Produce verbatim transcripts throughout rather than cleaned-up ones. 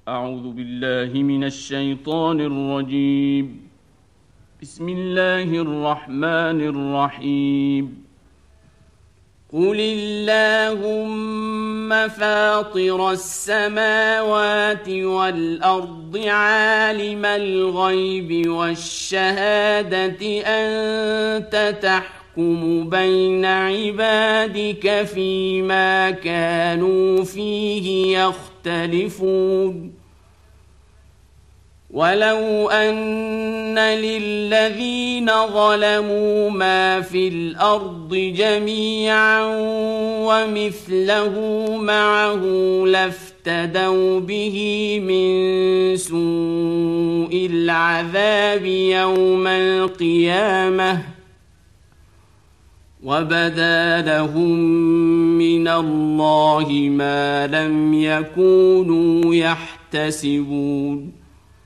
أعوذ بالله من الشيطان الرجيم. بسم الله الرحمن الرحيم. قل اللهم فاطر السماوات والأرض عالم الغيب والشهادة أنت تحكم بين عبادك فيما كانوا فيه يختلفون. ولو أن للذين ظلموا ما في الأرض جميعا ومثله معه لافتدوا به من سوء العذاب يوم القيامة وبدا لهم من الله ما لم يكونوا يحتسبون.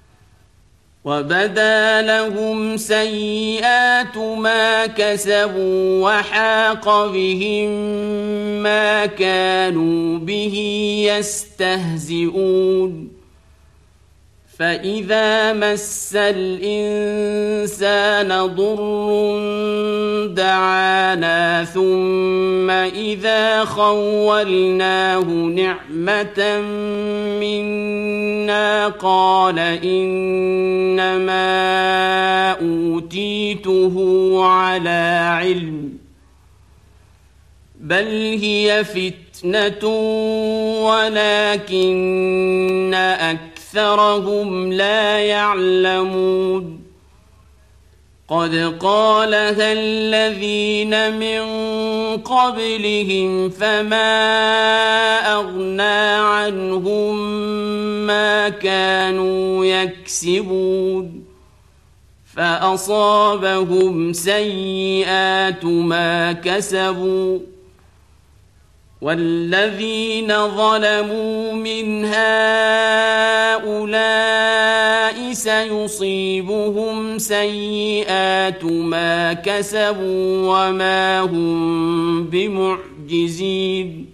وبدا لهم سيئات ما كسبوا وحاق بهم ما كانوا به يستهزئون. فإذا مس الإنسان ضر دعانا ثم إذا خولناه نعمة منا قال إنما أوتيته على علم بل هي فتنة ولكن أكثر أكثرهم لا يعلمون. قد قالها الذين من قبلهم فما أغنى عنهم ما كانوا يكسبون فأصابهم سيئات ما كسبوا والذين ظلموا من هؤلاء سيصيبهم سيئات ما كسبوا وما هم بمعجزين.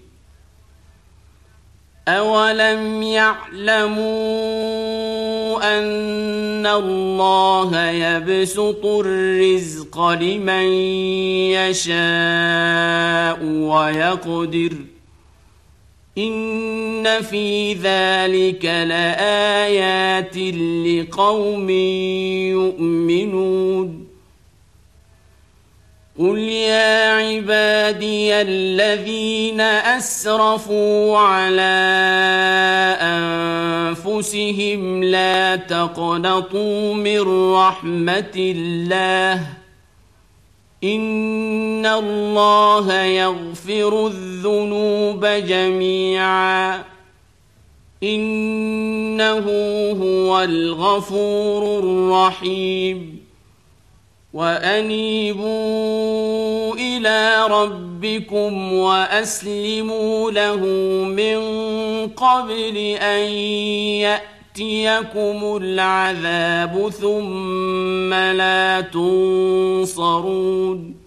أولم يعلموا أن الله يبسط الرزق لمن يشاء ويقدر إن في ذلك لآيات لقوم يؤمنون. قل يا عبادي الذين أسرفوا على أنفسهم لا تقنطوا من رحمة الله إن الله يغفر الذنوب جميعا إنه هو الغفور الرحيم. وأنيبوا إلى ربكم وأسلموا له من قبل أن يأتيكم العذاب ثم لا تنصرون.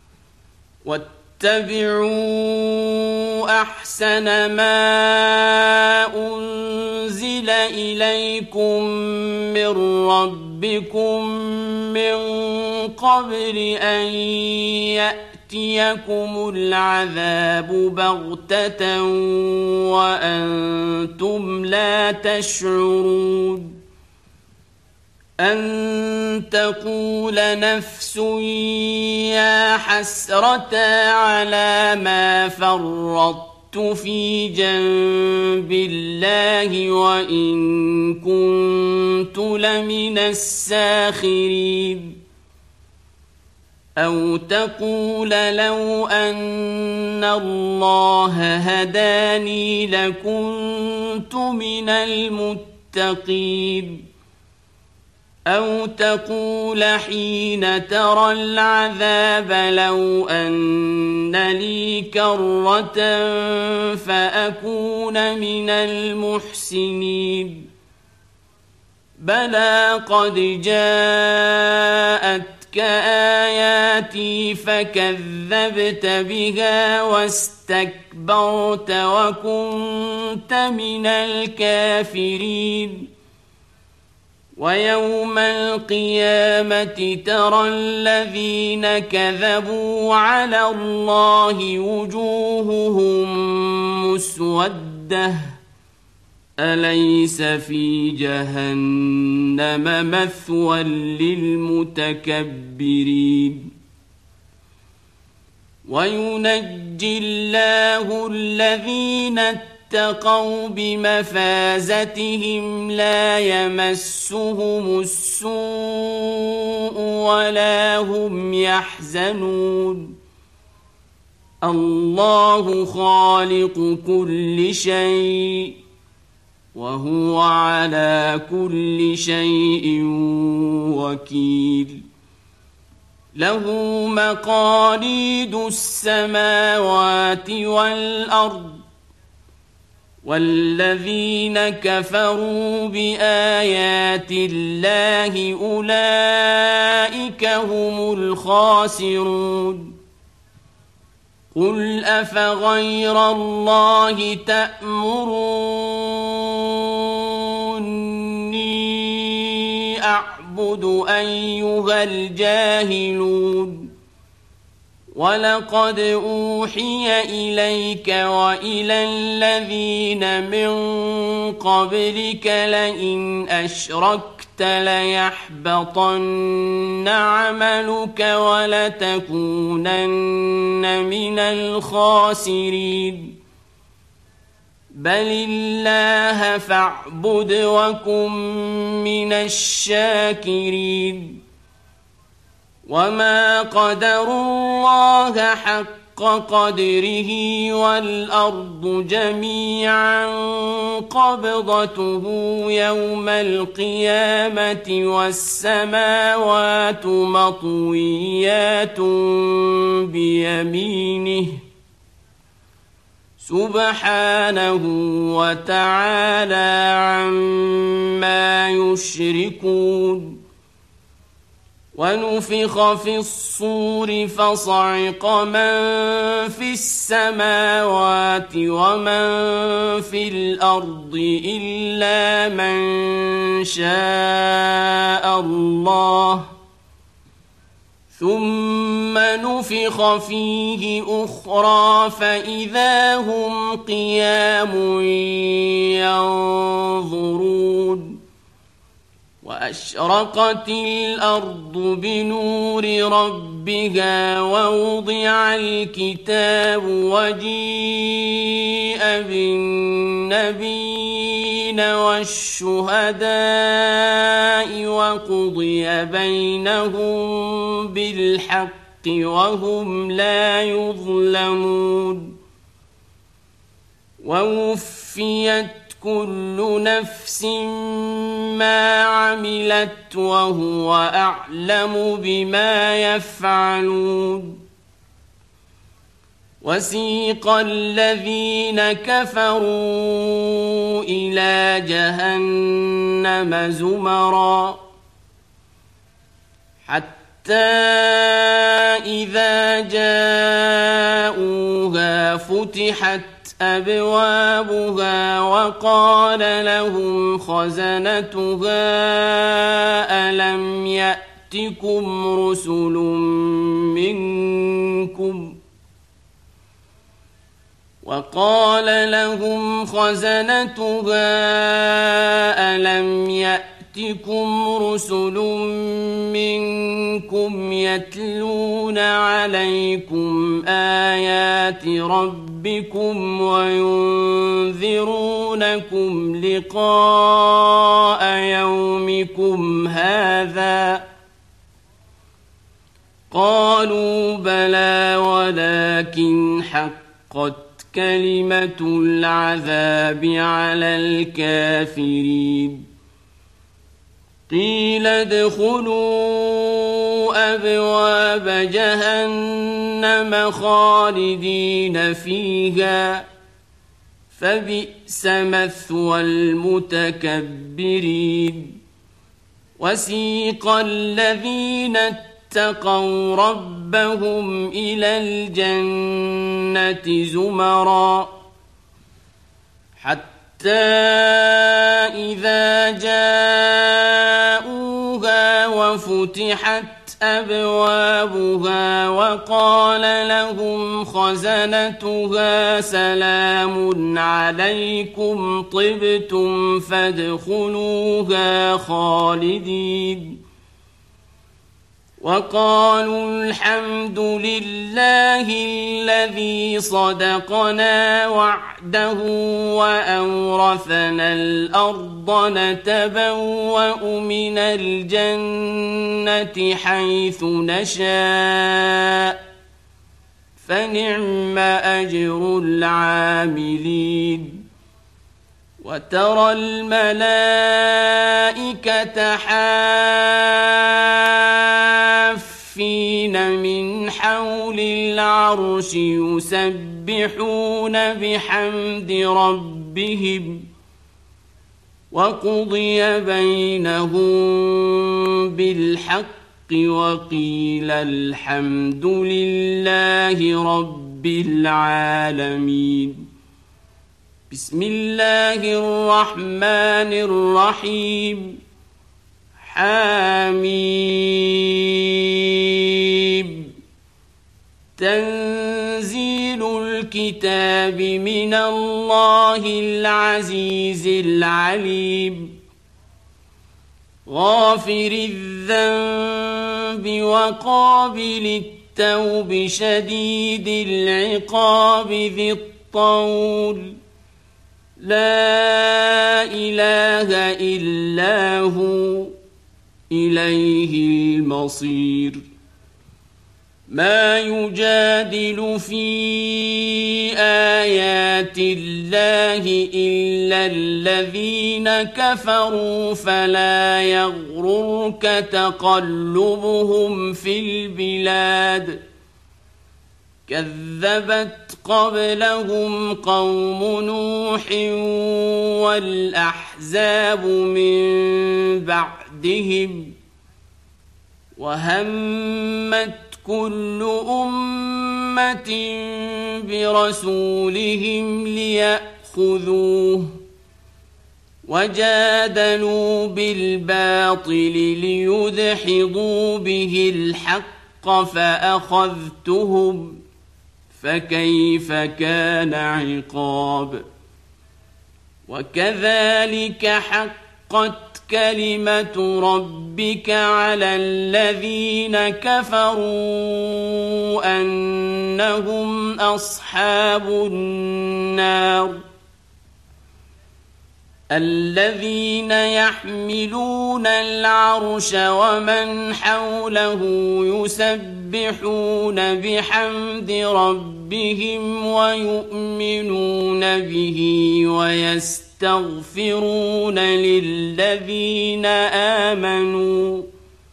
واتبعوا أحسن ما أنزل إليكم من ربكم من قبل أن يأتيكم العذاب بغتة وأنتم لا تشعرون. أن تقول نفس يا حسرة على ما فرطت في جنب الله وإن كنت لمن الساخرين. أو تقول لو أن الله هداني لكنت من المتقين. أو تقول حين ترى العذاب لو أن لي كرة فأكون من المحسنين. بلى قد جاءتك آياتي فكذبت بها واستكبرت وكنت من الكافرين ويوم القيامة ترى الذين كذبوا على الله وجوههم مسودة أليس في جهنم مثوى للمتكبرين وينجي الله الذين اتقوا بمفازتهم لا يمسهم السوء ولا هم يحزنون الله خالق كل شيء وهو على كل شيء وكيل له مقاليد السماوات والأرض والذين كفروا بآيات الله أولئك هم الخاسرون قل أفغير الله تأمروني أعبد أيها الجاهلون ولقد أوحي إليك وإلى الذين من قبلك لئن أشركت ليحبطن عملك ولتكونن من الخاسرين بل الله فاعبد وكن من الشاكرين وما قدروا الله حق قدره والأرض جميعا قبضته يوم القيامة والسماوات مطويات بيمينه سبحانه وتعالى عما يشركون ونفخ في الصور فصعق من في السماوات ومن في الأرض إلا من شاء الله ثم نفخ فيه أخرى فإذا هم قيام ينظرون وأشرقت الأرض بنور ربها ووضع الكتاب وجيء بالنبيين والشهداء وقضي بينهم بالحق وهم لا يظلمون ووفيت كل نفس ما عملت وهو أعلم بما يفعلون وسيق الذين كفروا إلى جهنم زمرا حتى إذا جاءوها فتحت أبوابها وقال لهم خزنتها ألم يأتكم رسل منكم وقال لهم خزنتها ألم يأتكم رسل منكم يتلون عليكم آيات ربكم وينذرونكم لقاء يومكم هذا قالوا بلى ولكن حقت كلمة العذاب على الكافرين قيل ادخلوا أبواب جهنم خالدين فيها فبئس مثوى المتكبرين وسيق الذين اتقوا ربهم إلى الجنة زمرا حتى إذا جاءوها وفتحت أبوابها وقال لهم خزنتها سلام عليكم طبتم فادخلوها خالدين وقالوا الحمد لله الذي صدقنا وعده وأورثنا الأرض نتبوأ من الجنة حيث نشاء فنعم أجر العاملين وترى الملائكة حافين من حول العرش يسبحون بحمد ربهم وقضي بينهم بالحق وقيل الحمد لله رب العالمين. بسم الله الرحمن الرحيم. حميم. تنزيل الكتاب من الله العزيز العليم. غافر الذنب وقابل التوب شديد العقاب ذي الطول لا إله إلا هو إليه المصير. ما يجادل في آيات الله إلا الذين كفروا فلا يغررك تقلبهم في البلاد. كذبت قبلهم قوم نوح والأحزاب من بعدهم وهمت كل أمة برسولهم ليأخذوه وجادلوا بالباطل ليدحضوا به الحق فأخذتهم فكيف كان عقاب. وكذلك حقت كلمة ربك على الذين كفروا أنهم أصحاب النار. الذين يحملون العرش ومن حوله يسبحون بحمد ربهم ويؤمنون به ويستغفرون للذين آمنوا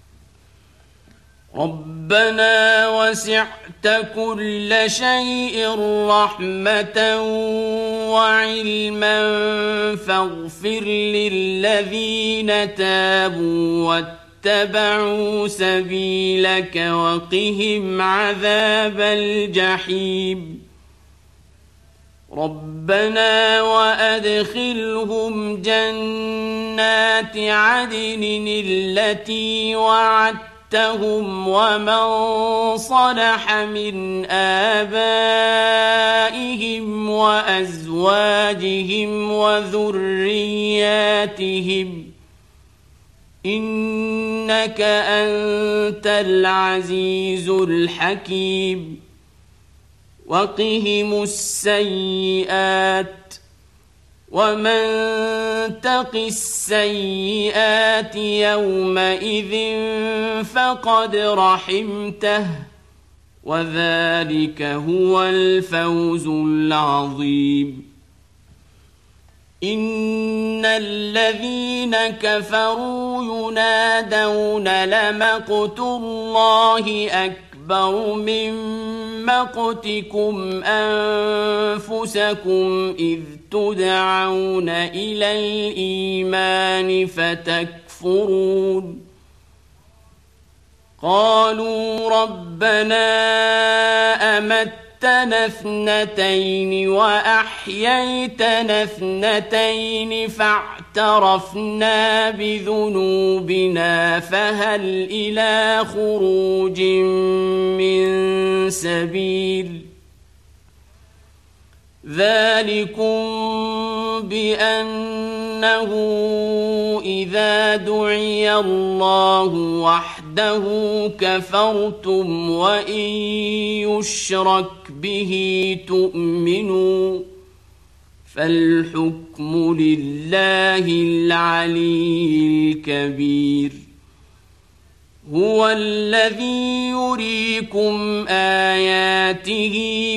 ربنا وسعت كل شيء رحمة وعلما فاغفر للذين تابوا واتبعوا سبيلك وقهم عذاب الجحيم. ربنا وأدخلهم جنات عدن التي وعدتهم ومن صلح من آبائهم وأزواجهم وذرياتهم إنك أنت العزيز الحكيم. وقهم السيئات ومن تق السيئات يومئذ فقد رحمته وذلك هو الفوز العظيم. إن الذين كفروا ينادون لمقت الله أكبر من مقتكم أنفسكم إذ تدعون إلى الإيمان فتكفرون يكفرون قالوا ربنا أمتنا اثنتين وأحييتنا اثنتين فاعترفنا بذنوبنا فهل إلى خروج من سبيل ذلكم بأنه إذا دعي الله وحده كفرتم وإن يشرك به تؤمنوا فالحكم لله العلي الكبير هو الذي يريكم آياته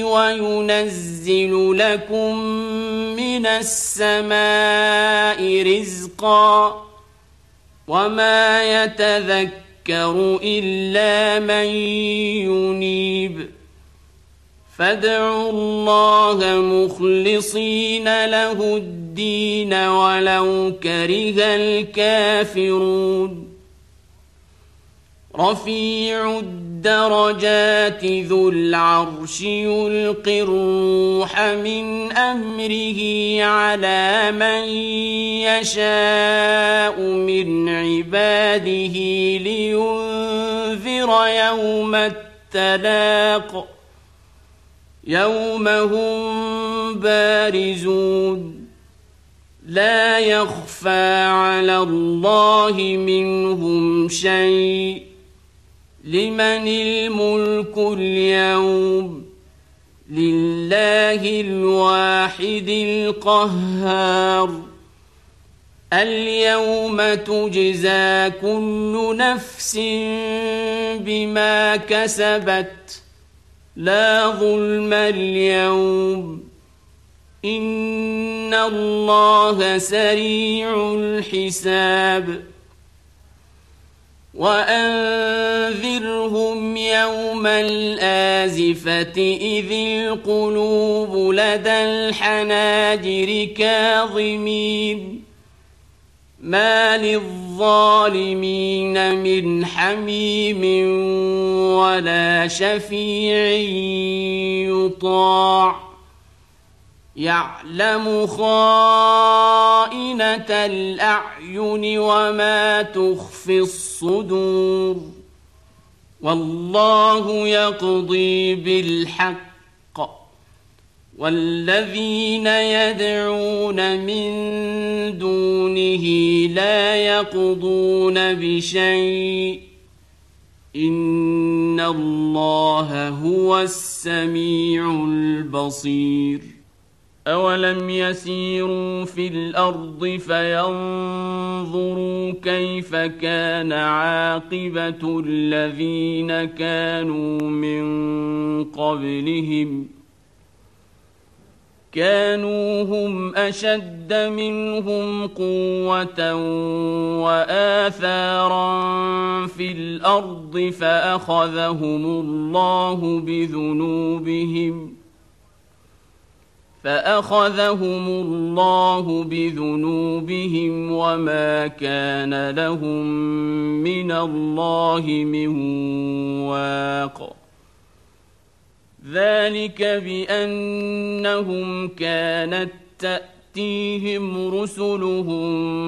وينزل لكم من السماء رزقا وما يتذكر إلا من ينيب فادعوا الله مخلصين له الدين ولو كره الكافرون رفيع الدرجات ذو العرش يلقي الروح من أمره على من يشاء من عباده لينذر يوم التلاق يوم هم بارزون لا يخفى على الله منهم شيء لمن الملك اليوم لله الواحد القهار اليوم تجزى كل نفس بما كسبت لا ظلم اليوم إن الله سريع الحساب وأنذرهم يوم الآزفة إذ القلوب لدى الحناجر كاظمين ما للظالمين من حميم ولا شفيع يطاع يعلم خائنة الأعين وما تخفي الصدور والله يقضي بالحق والذين يدعون من دونه لا يقضون بشيء إن الله هو السميع البصير أولم يسيروا في الأرض فينظروا كيف كان عاقبة الذين كانوا من قبلهم كانوا هم أشد منهم قوة وآثارا في الأرض فأخذهم الله بذنوبهم فأخذهم الله بذنوبهم وما كان لهم من الله من واق ذلك بأنهم كانت تأتيهم رسلهم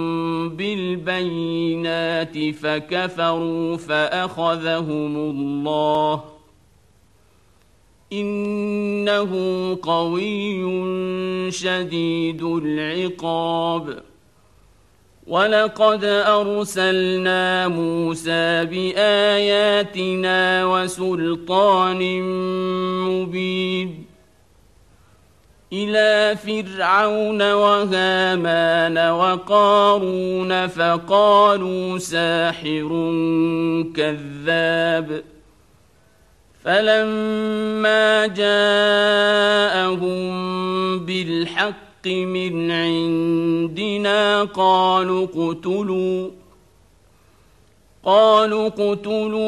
بالبينات فكفروا فأخذهم الله إنه قوي شديد العقاب ولقد أرسلنا موسى بآياتنا وسلطان مبين إلى فرعون وهامان وقارون فقالوا ساحر كذاب فلما جاءهم بالحق من عندنا قالوا اقتلوا قالوا اقتلوا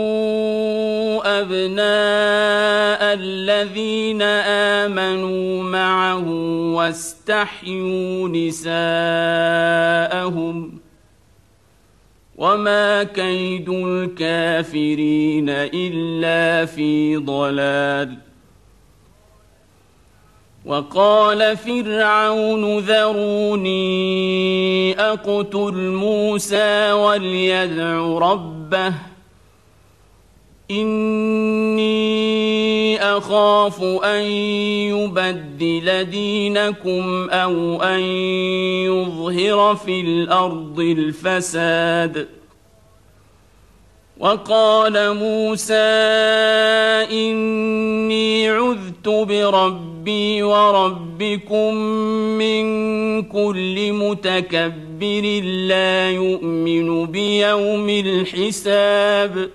أبناء الذين آمنوا معه واستحيوا نساءهم وما كيد الكافرين إلا في ضلال. وقال فرعون ذروني أقتل موسى وليدع ربه إني أخاف أن يبدل دينكم أو أن يظهر في الأرض الفساد. وقال موسى إني عذت بربي وربكم من كل متكبر لا يؤمن بيوم الحساب.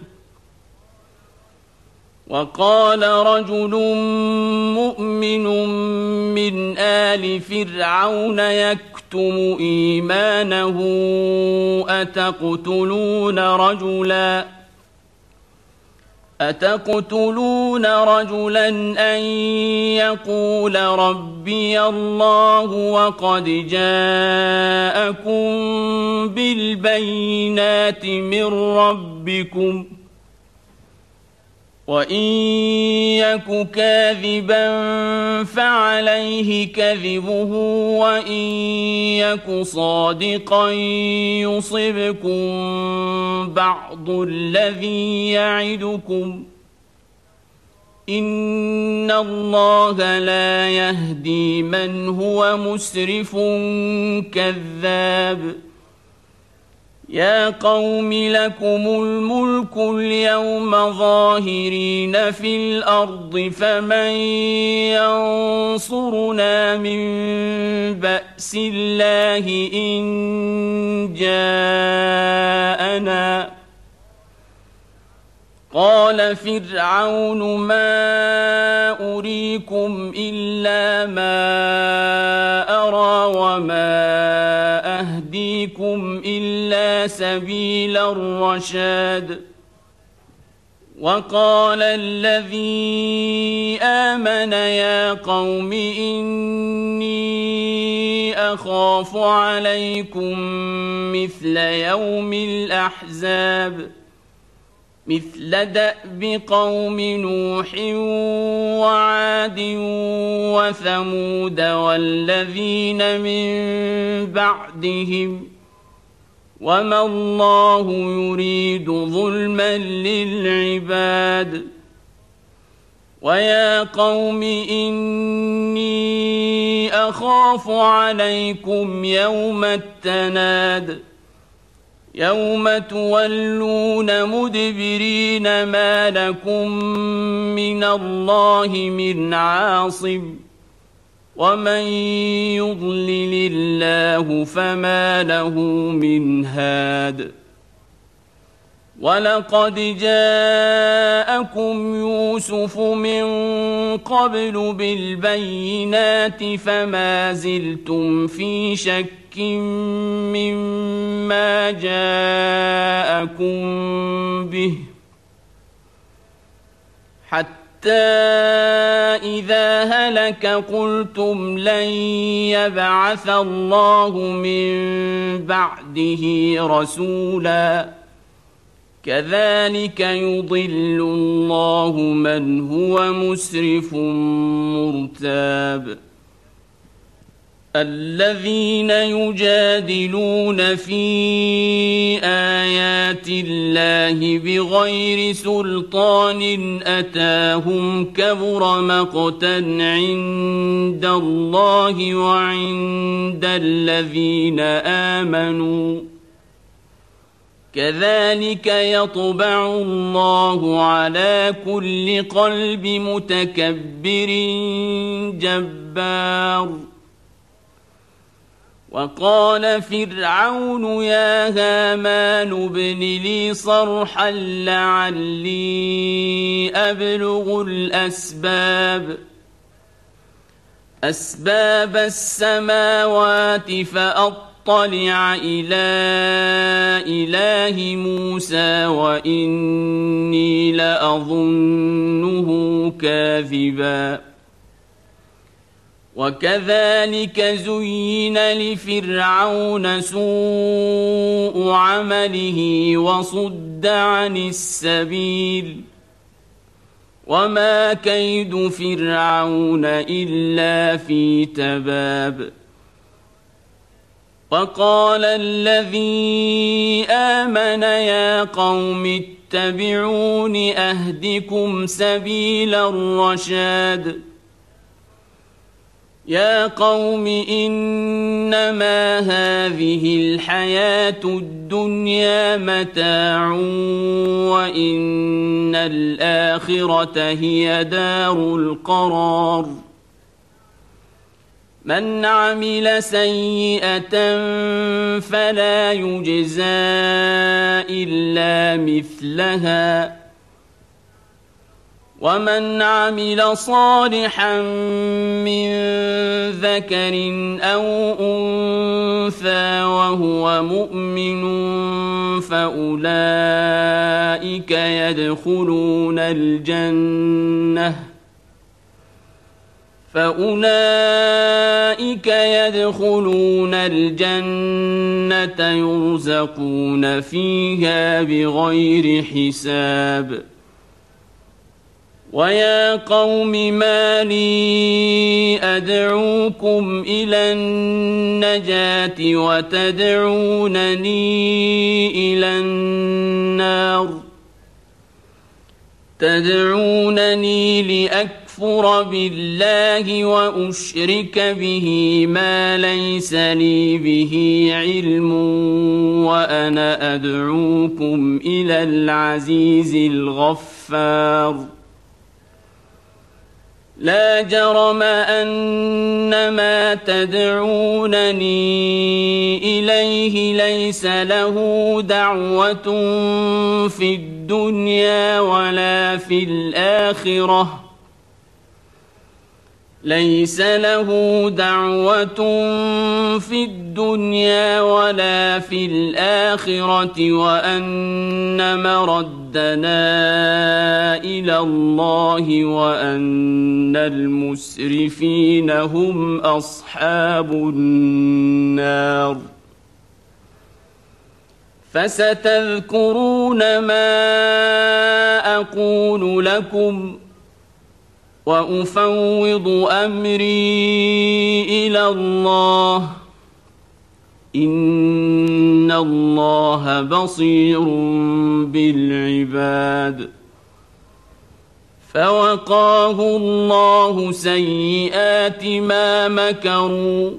وقال رجل مؤمن من آل فرعون يكتم إيمانه أتقتلون رجلا أتقتلون رجلا أن يقول ربي الله وقد جاءكم بالبينات من ربكم وإن يك كاذبا فعليه كذبه وإن يك صادقا يصبكم بعض الذي يعدكم إن الله لا يهدي من هو مسرف كذاب. يا قوم لكم الملك اليوم ظاهرين في الأرض فمن ينصرنا من بأس الله إن جاءنا. قال فرعون ما أريكم إلا ما أرى وما أهديكم إلا سبيل الرشاد. وقال الذي آمن يا قوم إني أخاف عليكم مثل يوم الأحزاب مثل دأب قوم نوح وعاد وثمود والذين من بعدهم وما الله يريد ظلما للعباد. ويا قوم إني أخاف عليكم يوم التناد يوم تولون مدبرين ما لكم من الله من عاصم ومن يضلل الله فما له من هاد. ولقد جاءكم يوسف من قبل بالبينات فما زلتم في شك مما جاءكم به حتى إذا هلك قلتم لن يبعث الله من بعده رسولا كذلك يضل الله من هو مسرف مرتاب. الذين يجادلون في آيات الله بغير سلطان أتاهم كبر مقتا عند الله وعند الذين آمنوا كذلك يطبع الله على كل قلب متكبر جبار. وقال فرعون يا هامان ابن لي صرحا لعلي أبلغ الأسباب أسباب السماوات فأطلع إلى إله موسى وإني لأظنه كاذبا. وكذلك زين لفرعون سوء عمله وصد عن السبيل وما كيد فرعون إلا في تباب وقال الذي آمن يا قوم اتبعون أهدكم سبيل الرشاد يا قوم إنما هذه الحياة الدنيا متاع وإن الآخرة هي دار القرار من عمل سيئة فلا يجزى إلا مثلها ومن عمل صالحا من ذكر أو أنثى وهو مؤمن فأولئك يدخلون الجنة فأولئك يدخلون الجنة يرزقون فيها بغير حساب ويا قوم ما لي أدعوكم إلى النجاة وتدعونني إلى النار تدعونني لأكفر بالله وأشرك به ما ليس لي به علم وأنا أدعوكم إلى العزيز الغفار لا جرم أن ما تدعونني إليه ليس له دعوة في الدنيا ولا في الآخرة ليس له دعوة في الدنيا ولا في الآخرة وأن مردنا إلى الله وأن المسرفين هم أصحاب النار فستذكرون ما أقول لكم وأفوض أمري إلى الله إن الله بصير بالعباد فوقاه الله سيئات ما مكروا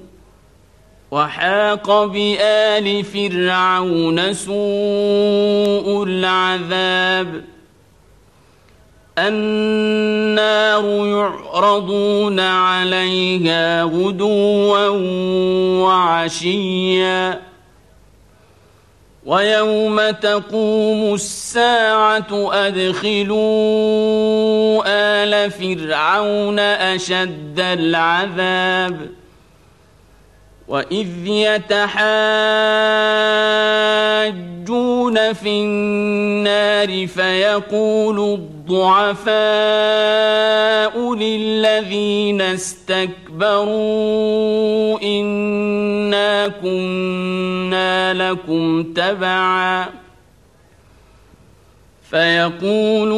وحاق بآل فرعون سوء العذاب النار يعرضون عليها غدوا وعشيا ويوم تقوم الساعة أدخلوا آل فرعون أشد العذاب وإذ يتحاجون في النار فيقول الضعفاء للذين استكبروا إنا كنا لكم تبعا فيقول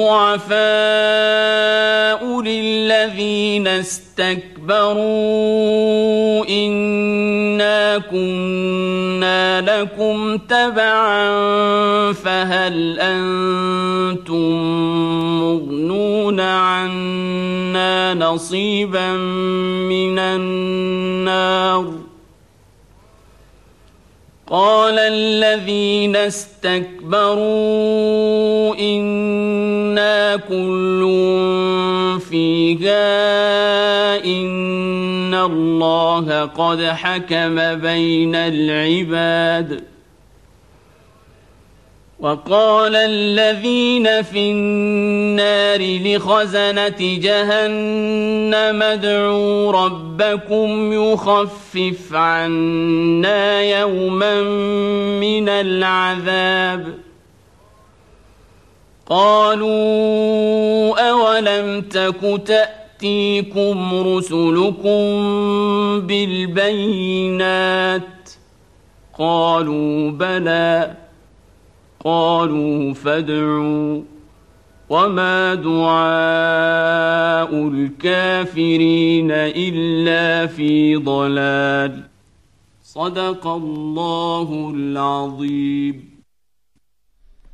الضعفاء للذين استكبروا إنا كنا لكم تبعا فهل أنتم مغنون عنا نصيبا من النار قال الذين استكبروا إنا كل فيها إن الله قد حكم بين العباد وقال الذين في النار لخزنة جهنم ادعوا ربكم يخفف عنا يوما من العذاب قالوا أولم تك تأتيكم رسلكم بالبينات قالوا بلى قالوا فادعوا وما دعاء الكافرين إلا في ضلال. صدق الله العظيم.